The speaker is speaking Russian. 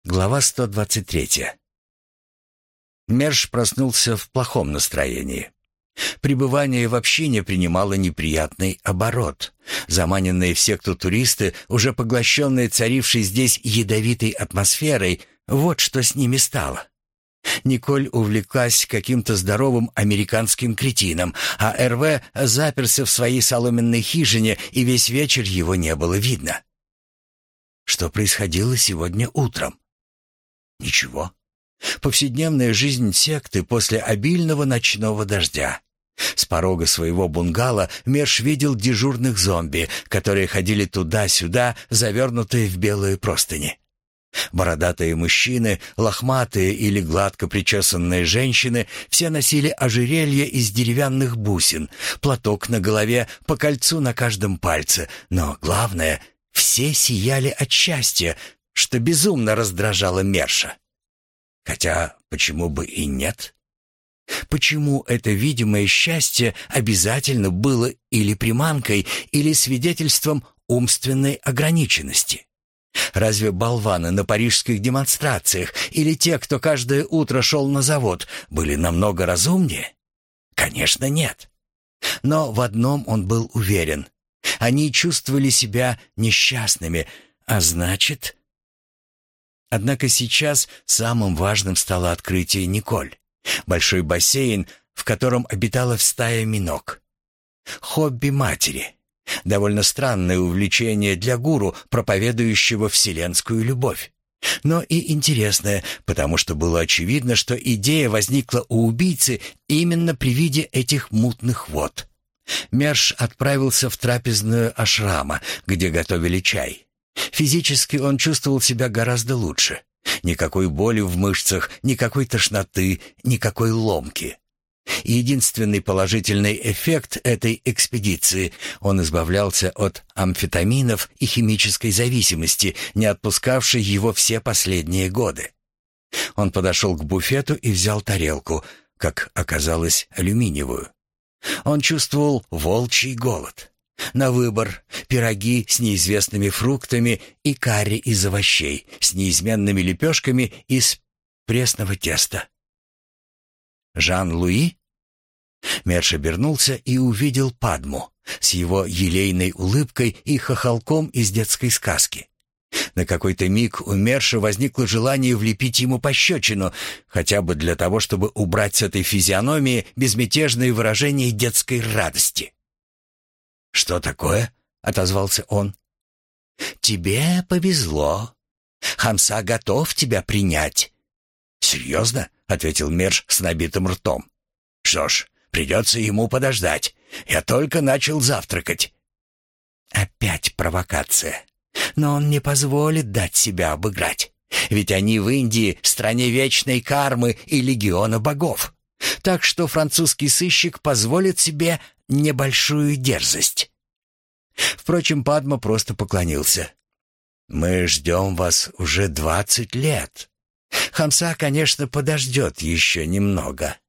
Глава 123. Мерш проснулся в плохом настроении. Пребывание в общине принимало неприятный оборот. Заманенные в секту туристы, уже поглощенные царившей здесь ядовитой атмосферой, вот что с ними стало. Николь увлеклась каким-то здоровым американским кретином, а РВ заперся в своей соломенной хижине, и весь вечер его не было видно. Что происходило сегодня утром? Ничего. Повседневная жизнь секты после обильного ночного дождя. С порога своего бунгало Мерш видел дежурных зомби, которые ходили туда-сюда, завернутые в белые простыни. Бородатые мужчины, лохматые или гладко причесанные женщины все носили ожерелья из деревянных бусин, платок на голове, по кольцу на каждом пальце, но главное, все сияли от счастья, что безумно раздражало Мерша. Хотя почему бы и нет? Почему это видимое счастье обязательно было или приманкой, или свидетельством умственной ограниченности? Разве болваны на парижских демонстрациях или те, кто каждое утро шел на завод, были намного разумнее? Конечно, нет. Но в одном он был уверен. Они чувствовали себя несчастными, а значит... Однако сейчас самым важным стало открытие Николь. Большой бассейн, в котором обитала стая миног. Хобби матери. Довольно странное увлечение для гуру, проповедующего вселенскую любовь. Но и интересное, потому что было очевидно, что идея возникла у убийцы именно при виде этих мутных вод. Мерш отправился в трапезную ашрама, где готовили чай. Физически он чувствовал себя гораздо лучше. Никакой боли в мышцах, никакой тошноты, никакой ломки. Единственный положительный эффект этой экспедиции — он избавлялся от амфетаминов и химической зависимости, не отпускавшей его все последние годы. Он подошел к буфету и взял тарелку, как оказалось, алюминиевую. Он чувствовал волчий голод. На выбор пироги с неизвестными фруктами и карри из овощей с неизменными лепешками из пресного теста. Жан-Луи? Мерш обернулся и увидел Падму с его елейной улыбкой и хохолком из детской сказки. На какой-то миг у Мерша возникло желание влепить ему пощечину, хотя бы для того, чтобы убрать с этой физиономии безмятежное выражение детской радости. «Что такое?» — отозвался он. «Тебе повезло. Хамса готов тебя принять». «Серьезно?» — ответил Мерш с набитым ртом. «Что ж, придется ему подождать. Я только начал завтракать». Опять провокация. Но он не позволит дать себя обыграть. Ведь они в Индии, стране вечной кармы и легиона богов. Так что французский сыщик позволит себе небольшую дерзость. Впрочем, Падма просто поклонился. «Мы ждем вас уже 20 лет. Хамса, конечно, подождет еще немного».